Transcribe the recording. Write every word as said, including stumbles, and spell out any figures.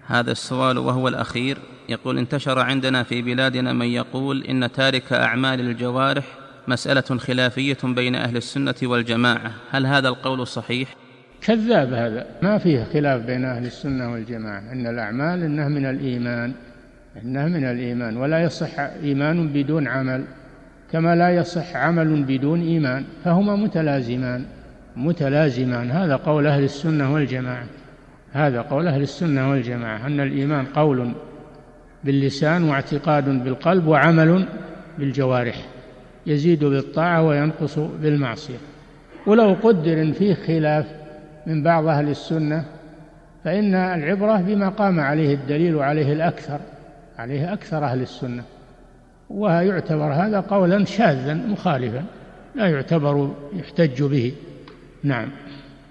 هذا السؤال وهو الأخير يقول: انتشر عندنا في بلادنا من يقول إن تارك أعمال الجوارح مسألة خلافية بين أهل السنة والجماعة، هل هذا القول صحيح؟ كذاب، هذا ما فيه خلاف بين أهل السنة والجماعة، إن الأعمال إنها من الإيمان، إنها من الإيمان، ولا يصح إيمان بدون عمل كما لا يصح عمل بدون إيمان، فهما متلازمان متلازمان. هذا قول أهل السنة والجماعة، هذا قول أهل السنة والجماعة، أن الإيمان قول باللسان واعتقاد بالقلب وعمل بالجوارح، يزيد بالطاعة وينقص بالمعصية. ولو قدر إن فيه خلاف من بعض أهل السنة فإن العبرة بما قام عليه الدليل وعليه الأكثر، عليه أكثر أهل السنة، ويعتبر هذا قولا شاذا مخالفا لا يعتبر يحتج به. نعم.